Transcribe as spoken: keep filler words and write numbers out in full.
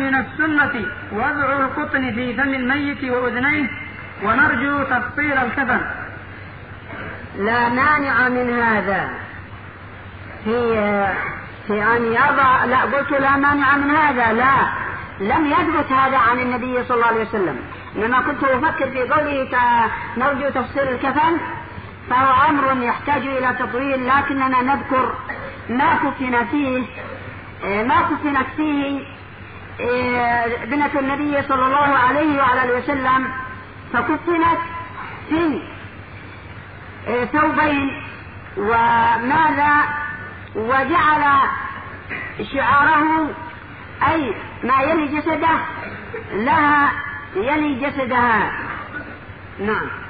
من السنة وضع القطن في فم الميت وأذنيه، ونرجو تفطير الكفن. لا مانع من هذا في في أن يضع. لا قلت لا مانع من هذا، لا لم يثبت هذا عن النبي صلى الله عليه وسلم، إنما كنت أفكر في قوله نرجو تفسير الكفن، فهو أمر يحتاج إلى تطويل، لكننا نذكر ما كفن فيه ما كفنت فيه ابنة النبي صلى الله عليه وعلى وسلم، فكفنت في ثوبين وماذا وجعل شعاره أي ما يلي جسده لها يلي جسدها. نعم.